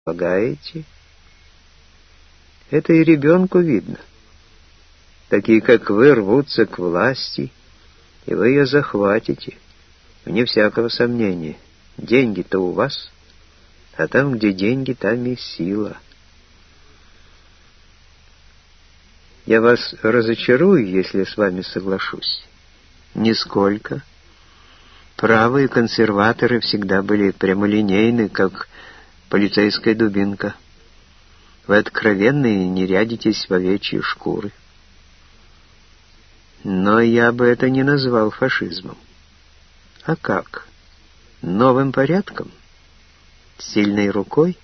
Полагаете? Это и ребенку видно. Такие, как вы, рвутся к власти, и вы ее захватите. Вне всякого сомнения. Деньги-то у вас, а там, где деньги, там и сила. Я вас разочарую, если с вами соглашусь. Нисколько. Правые консерваторы всегда были прямолинейны, как полицейская дубинка. Вы откровенны и не рядитесь в овечьи шкуры. Но я бы это не назвал фашизмом. А как? Новым порядком? Сильной рукой?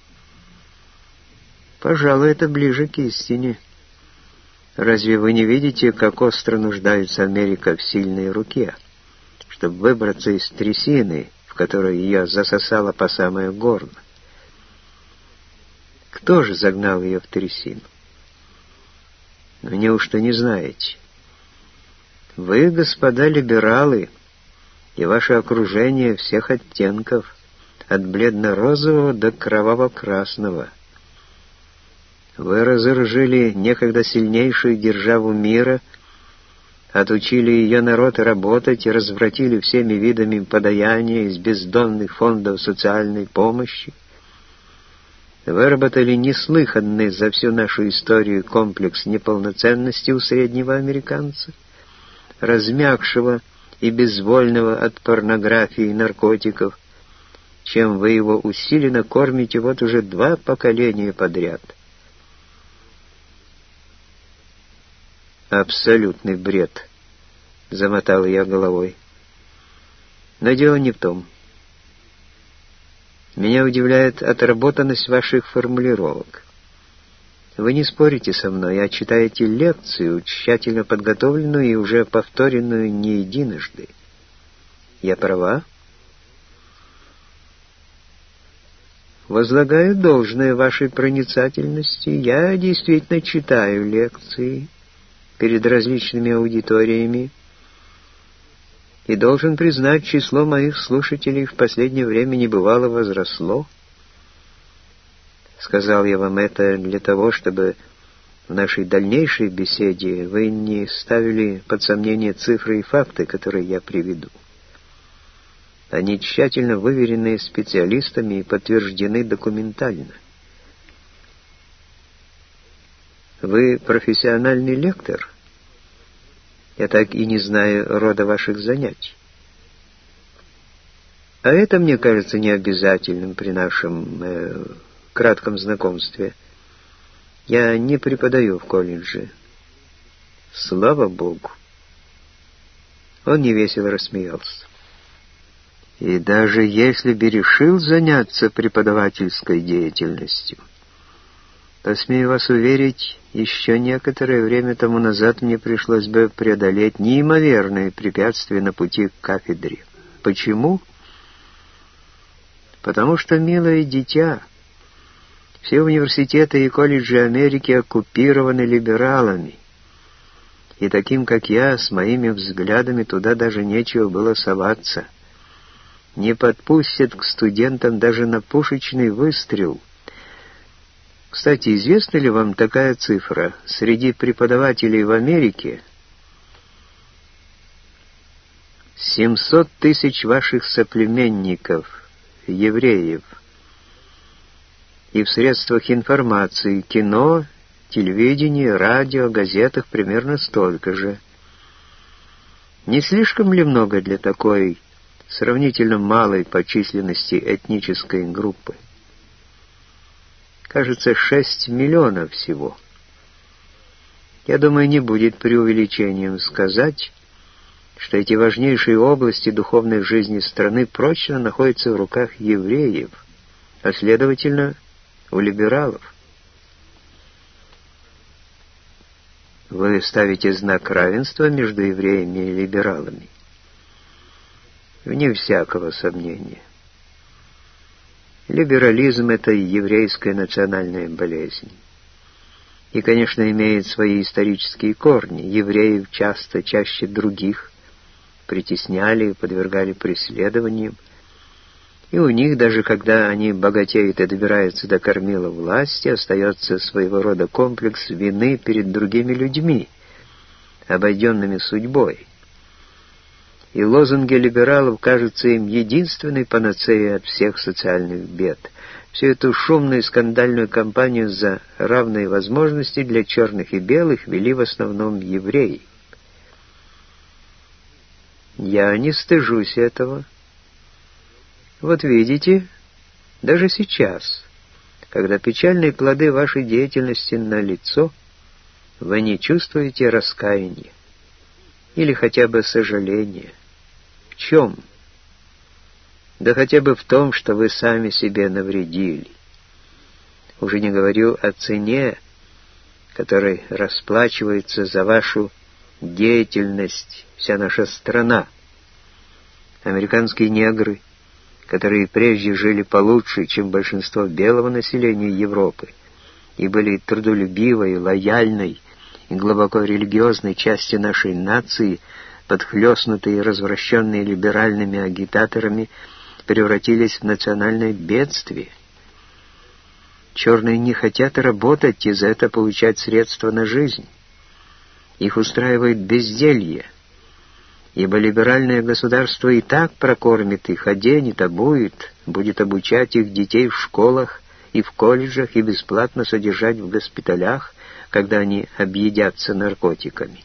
Пожалуй, это ближе к истине. Разве вы не видите, как остро нуждается Америка в сильной руке, чтобы выбраться из трясины, в которую ее засосало по самое горло? Кто же загнал ее в трясину? Неужто не знаете? Вы, господа либералы, и ваше окружение всех оттенков, от бледно-розового до кроваво-красного. Вы разоружили некогда сильнейшую державу мира, отучили ее народ работать и развратили всеми видами подаяния из бездонных фондов социальной помощи. Выработали неслыханный за всю нашу историю комплекс неполноценности у среднего американца, размягшего и безвольного от порнографии и наркотиков, чем вы его усиленно кормите вот уже 2 поколения подряд. Абсолютный бред, замотал я головой. Но дело не в том. Меня удивляет отработанность ваших формулировок. Вы не спорите со мной, а читаете лекцию, тщательно подготовленную и уже повторенную не единожды. Я права? Возлагаю должное вашей проницательности. Я действительно читаю лекции перед различными аудиториями и должен признать, число моих слушателей в последнее время небывало возросло. Сказал я вам это для того, чтобы в нашей дальнейшей беседе вы не ставили под сомнение цифры и факты, которые я приведу. Они тщательно выверены специалистами и подтверждены документально. Вы профессиональный лектор? Я так и не знаю рода ваших занятий. А это, мне кажется, необязательным при нашем кратком знакомстве. Я не преподаю в колледже. Слава Богу. Он невесело рассмеялся. И даже если бы решил заняться преподавательской деятельностью, то, смею вас уверить, еще некоторое время тому назад мне пришлось бы преодолеть неимоверные препятствия на пути к кафедре. Почему? Потому что, милое дитя, все университеты и колледжи Америки оккупированы либералами, и таким, как я, с моими взглядами туда даже нечего было соваться. Не подпустят к студентам даже на пушечный выстрел. Кстати, известна ли вам такая цифра? Среди преподавателей в Америке 700 тысяч ваших соплеменников, евреев, и в средствах информации, кино, телевидении, радио, газетах примерно столько же. Не слишком ли много для такой сравнительно малой по численности этнической группы? Кажется, 6 миллионов всего. Я думаю, не будет преувеличением сказать, что эти важнейшие области духовной жизни страны прочно находятся в руках евреев, а следовательно, у либералов. Вы ставите знак равенства между евреями и либералами? Вне всякого сомнения. Либерализм — это еврейская национальная болезнь. И, конечно, имеет свои исторические корни. Евреев чаще других притесняли и подвергали преследованиям. И у них, даже когда они богатеют и добираются до кормила власти, остается своего рода комплекс вины перед другими людьми, обойденными судьбой. И лозунги либералов кажутся им единственной панацеей от всех социальных бед. Всю эту шумную и скандальную кампанию за равные возможности для черных и белых вели в основном евреи. Я не стыжусь этого. Вот видите, даже сейчас, когда печальные плоды вашей деятельности налицо, вы не чувствуете раскаяния или хотя бы сожаления. В чем? Да хотя бы в том, что вы сами себе навредили. Уже не говорю о цене, которой расплачивается за вашу деятельность вся наша страна. Американские негры, которые прежде жили получше, чем большинство белого населения Европы, и были трудолюбивой, лояльной и глубоко религиозной частью нашей нации, подхлёстнутые и развращенные либеральными агитаторами, превратились в национальное бедствие. Черные не хотят работать и за это получать средства на жизнь. Их устраивает безделье, ибо либеральное государство и так прокормит их, оденет, обует, будет обучать их детей в школах и в колледжах и бесплатно содержать в госпиталях, когда они объедятся наркотиками.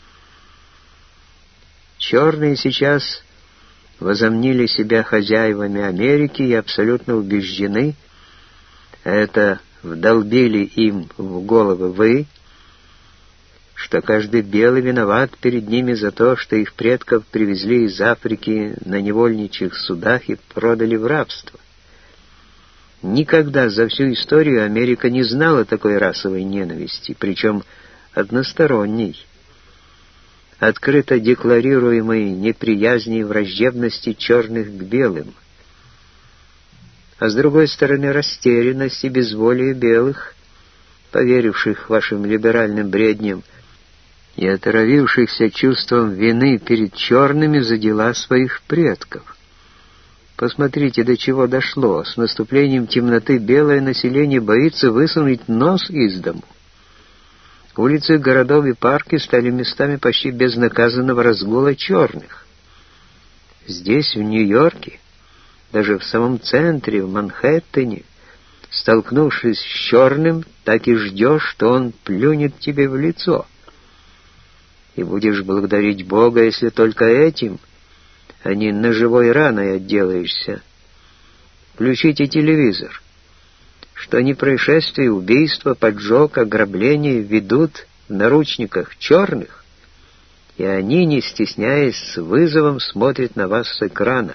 Черные сейчас возомнили себя хозяевами Америки и абсолютно убеждены, это вдолбили им в головы вы, что каждый белый виноват перед ними за то, что их предков привезли из Африки на невольничьих судах и продали в рабство. Никогда за всю историю Америка не знала такой расовой ненависти, причем односторонней, открыто декларируемой неприязни и враждебности черных к белым, а с другой стороны растерянность и безволие белых, поверивших вашим либеральным бредням и отравившихся чувством вины перед черными за дела своих предков. Посмотрите, до чего дошло. С наступлением темноты белое население боится высунуть нос из дому. Улицы городов и парки стали местами почти безнаказанного разгула черных. Здесь, в Нью-Йорке, даже в самом центре, в Манхэттене, столкнувшись с черным, так и ждешь, что он плюнет тебе в лицо. И будешь благодарить Бога, если только этим, а не ножевой раной отделаешься. Включите телевизор. Что ни происшествие, убийство, поджог, ограбление ведут в наручниках черных, и они, не стесняясь, с вызовом смотрят на вас с экрана.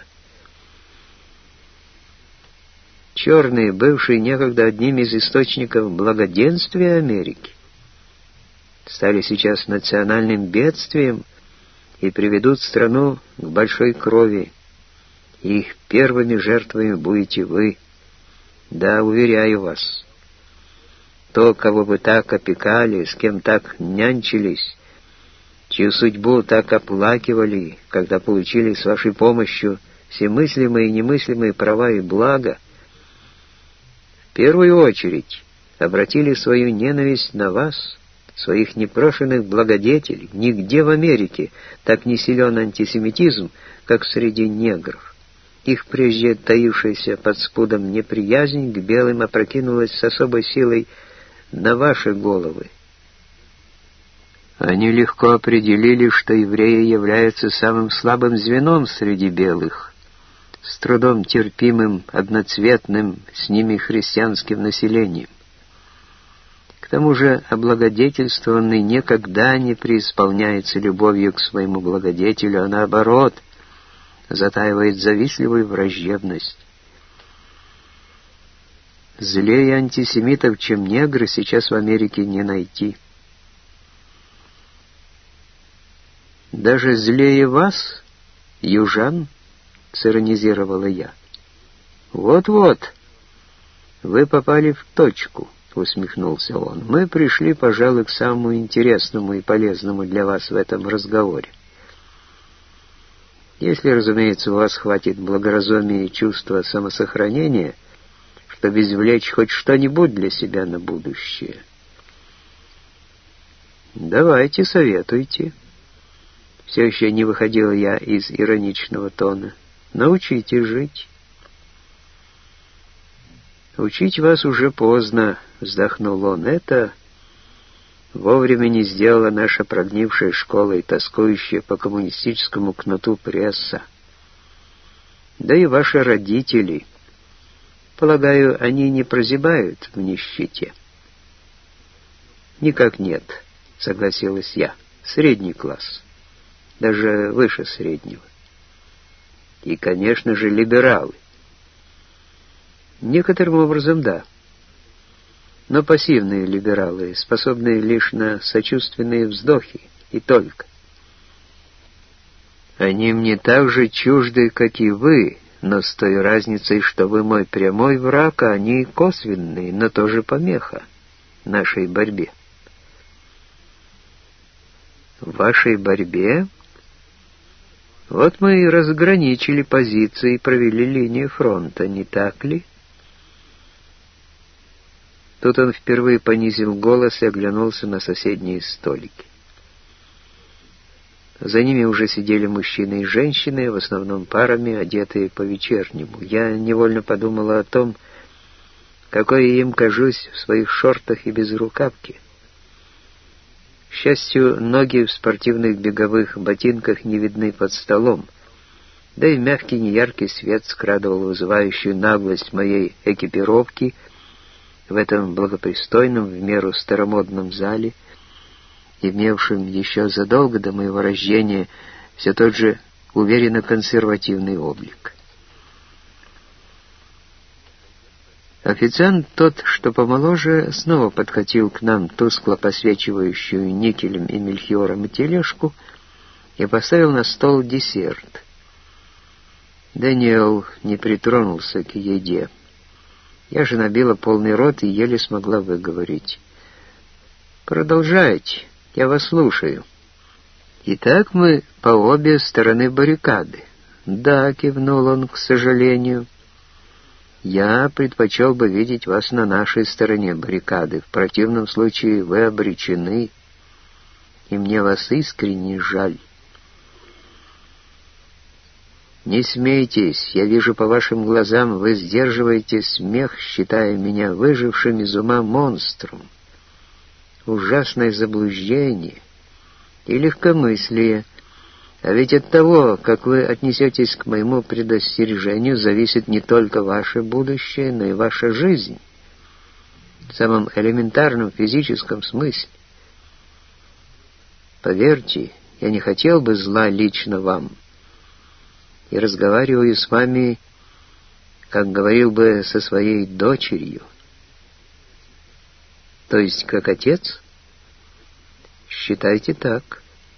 Черные, бывшие некогда одним из источников благоденствия Америки, стали сейчас национальным бедствием и приведут страну к большой крови. И их первыми жертвами будете вы. Да, уверяю вас, то, кого вы так опекали, с кем так нянчились, чью судьбу так оплакивали, когда получили с вашей помощью все мыслимые и немыслимые права и блага, в первую очередь обратили свою ненависть на вас, своих непрошенных благодетелей. Нигде в Америке так не силен антисемитизм, как среди негров. Их прежде таившаяся под спудом неприязнь к белым опрокинулась с особой силой на ваши головы. Они легко определили, что евреи являются самым слабым звеном среди белых, с трудом терпимым, одноцветным с ними христианским населением. К тому же облагодетельствованный никогда не преисполняется любовью к своему благодетелю, а наоборот, затаивает завистливую враждебность. Злее антисемитов, чем негры, сейчас в Америке не найти. «Даже злее вас, южан?» — сиронизировала я. «Вот-вот, вы попали в точку», — усмехнулся он. «Мы пришли, пожалуй, к самому интересному и полезному для вас в этом разговоре. Если, разумеется, у вас хватит благоразумия и чувства самосохранения, чтобы извлечь хоть что-нибудь для себя на будущее. Давайте, советуйте. Все еще не выходила я из ироничного тона. Научите жить. Учить вас уже поздно, вздохнул он. Это вовремя не сделала наша прогнившая школа и тоскующая по коммунистическому кнуту пресса. Да и ваши родители. Полагаю, они не прозябают в нищете. Никак нет, согласилась я. Средний класс. Даже выше среднего. И, конечно же, либералы. Некоторым образом, да. Но пассивные либералы, способные лишь на сочувственные вздохи, и только. Они мне так же чужды, как и вы, но с той разницей, что вы мой прямой враг, а они косвенные, но тоже помеха нашей борьбе. В вашей борьбе? Вот мы и разграничили позиции и провели линию фронта, не так ли? Тут он впервые понизил голос и оглянулся на соседние столики. За ними уже сидели мужчины и женщины, в основном парами, одетые по-вечернему. Я невольно подумала о том, какой я им кажусь в своих шортах и безрукавке. К счастью, ноги в спортивных беговых ботинках не видны под столом, да и мягкий неяркий свет скрадывал вызывающую наглость моей экипировки в этом благопристойном, в меру старомодном зале, имевшем еще задолго до моего рождения все тот же уверенно консервативный облик. Официант тот, что помоложе, снова подкатил к нам тускло посвечивающую никелем и мельхиором тележку и поставил на стол десерт. Дэниел не притронулся к еде. Я же набила полный рот и еле смогла выговорить. «Продолжайте, я вас слушаю». «Итак, мы по обе стороны баррикады». «Да», — кивнул он, — «к сожалению». «Я предпочел бы видеть вас на нашей стороне баррикады. В противном случае вы обречены, и мне вас искренне жаль». «Не смейтесь, я вижу по вашим глазам, вы сдерживаете смех, считая меня выжившим из ума монстром. Ужасное заблуждение и легкомыслие. А ведь от того, как вы отнесетесь к моему предостережению, зависит не только ваше будущее, но и ваша жизнь. В самом элементарном физическом смысле. Поверьте, я не хотел бы зла лично вам. И разговариваю с вами, как говорил бы со своей дочерью. То есть, как отец? Считайте так.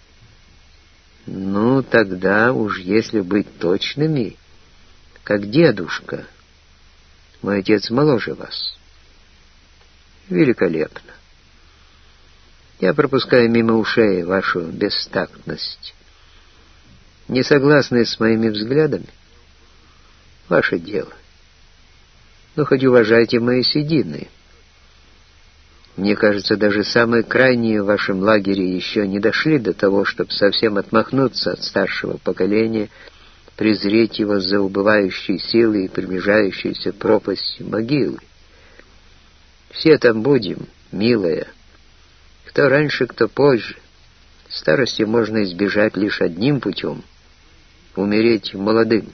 Ну, тогда уж если быть точными, как дедушка. Мой отец моложе вас. Великолепно. Я пропускаю мимо ушей вашу бестактность. Не согласны с моими взглядами? Ваше дело. Но хоть уважайте мои седины. Мне кажется, даже самые крайние в вашем лагере еще не дошли до того, чтобы совсем отмахнуться от старшего поколения, презреть его за убывающие силы и приближающуюся пропасть могилы. Все там будем, милая. Кто раньше, кто позже. Старости можно избежать лишь одним путем — умереть молодым.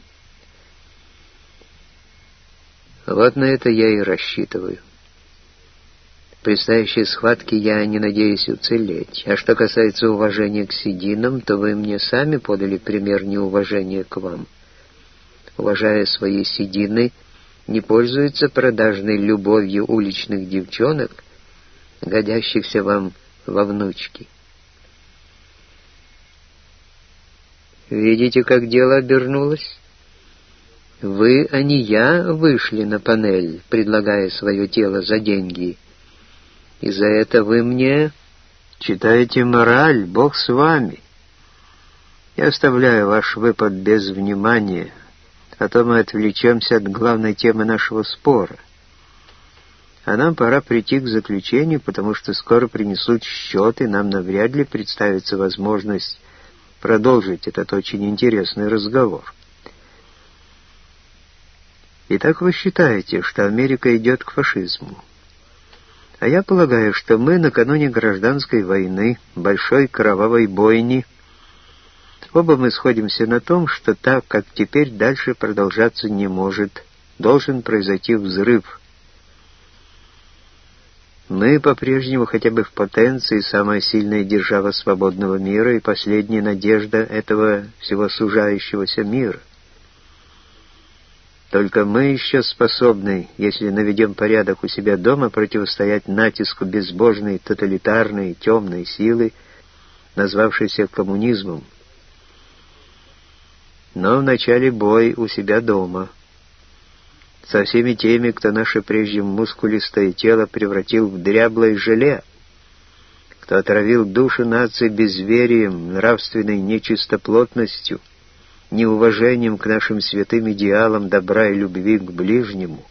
Вот на это я и рассчитываю. В предстоящей схватке я не надеюсь уцелеть. А что касается уважения к сединам, то вы мне сами подали пример неуважения к вам. Уважая свои седины, не пользуются продажной любовью уличных девчонок, годящихся вам во внучки. Видите, как дело обернулось? Вы, а не я, вышли на панель, предлагая свое тело за деньги. И за это вы мне читаете мораль, Бог с вами. Я оставляю ваш выпад без внимания, а то мы отвлечемся от главной темы нашего спора. А нам пора прийти к заключению, потому что скоро принесут счет, и нам навряд ли представится возможность продолжить этот очень интересный разговор. Итак, вы считаете, что Америка идет к фашизму. А я полагаю, что мы накануне гражданской войны, большой кровавой бойни, оба мы сходимся на том, что так, как теперь, дальше продолжаться не может, должен произойти взрыв. Мы по-прежнему хотя бы в потенции самая сильная держава свободного мира и последняя надежда этого всего сужающегося мира. Только мы еще способны, если наведем порядок у себя дома, противостоять натиску безбожной, тоталитарной, темной силы, назвавшейся коммунизмом. Но вначале бой у себя дома. Со всеми теми, кто наше прежде мускулистое тело превратил в дряблое желе, кто отравил души нации безверием, нравственной нечистоплотностью, неуважением к нашим святым идеалам добра и любви к ближнему.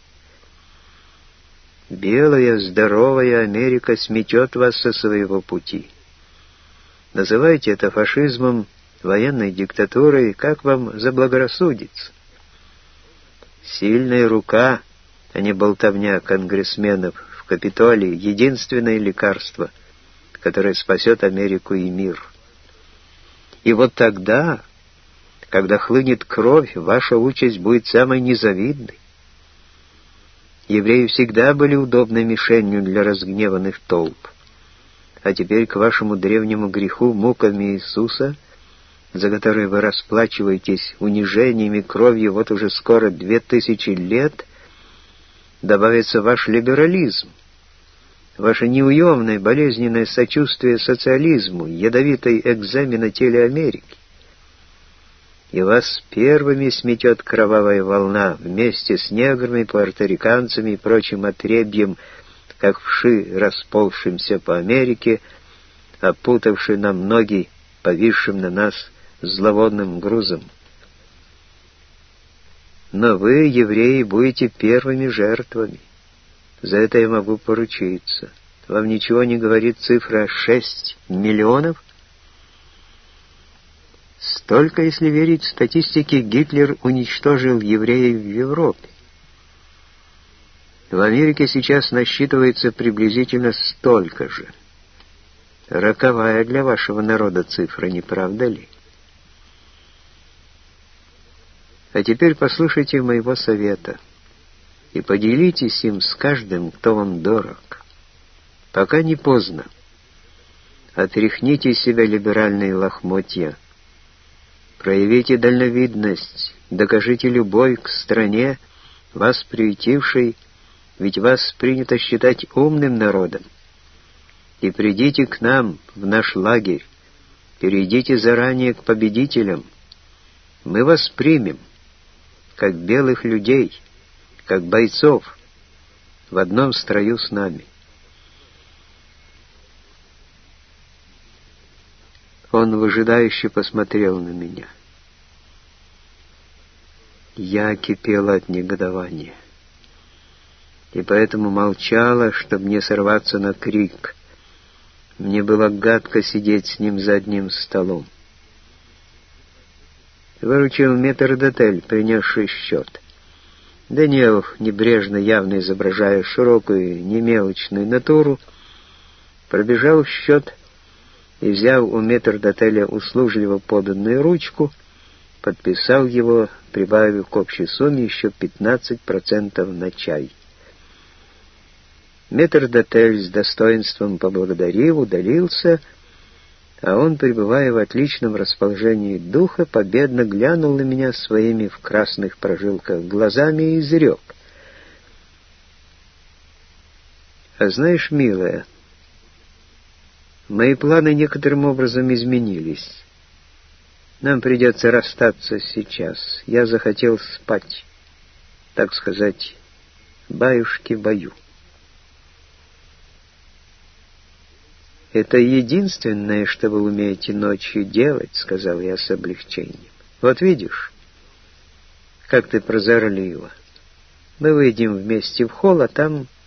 Белая, здоровая Америка сметет вас со своего пути. Называйте это фашизмом, военной диктатурой, как вам заблагорассудится. Сильная рука, а не болтовня конгрессменов в Капитолии, единственное лекарство, которое спасет Америку и мир. И вот тогда, когда хлынет кровь, ваша участь будет самой незавидной. Евреи всегда были удобной мишенью для разгневанных толп. А теперь к вашему древнему греху, мукам Иисуса, за которые вы расплачиваетесь унижениями, кровью вот уже скоро 2000 лет, добавится ваш либерализм, ваше неуемное болезненное сочувствие социализму, ядовитый экзамен на теле Америки. И вас первыми сметет кровавая волна вместе с неграми, пуэрториканцами и прочим отребьем, как вши, расползшимся по Америке, опутавши нам ноги, повисшим на нас зловонным грузом. Но вы, евреи, будете первыми жертвами. За это я могу поручиться. Вам ничего не говорит цифра 6 миллионов? Столько, если верить статистике, Гитлер уничтожил евреев в Европе. В Америке сейчас насчитывается приблизительно столько же. Роковая для вашего народа цифра, не правда ли? А теперь послушайте моего совета и поделитесь им с каждым, кто вам дорог. Пока не поздно. Отряхните из себя либеральные лохмотья. Проявите дальновидность, докажите любовь к стране, вас приютившей, ведь вас принято считать умным народом. И придите к нам, в наш лагерь, перейдите заранее к победителям. Мы вас примем, как белых людей, как бойцов, в одном строю с нами. Он выжидающе посмотрел на меня. Я кипела от негодования, и поэтому молчала, чтобы не сорваться на крик. Мне было гадко сидеть с ним за одним столом. Выручил метрдотель, принесший счет. Даниэл, небрежно, явно изображая широкую, немелочную натуру, пробежал счет и, взяв у метрдотеля услужливо поданную ручку, подписал его, прибавив к общей сумме еще 15% на чай. Метрдотель с достоинством поблагодарив, удалился, а он, пребывая в отличном расположении духа, победно глянул на меня своими в красных прожилках глазами и изрек: «А знаешь, милая, мои планы некоторым образом изменились. Нам придется расстаться сейчас. Я захотел спать, так сказать, баюшки-баю». «Это единственное, что вы умеете ночью делать», — сказал я с облегчением. «Вот видишь, как ты прозорлива. Мы выйдем вместе в холл, а там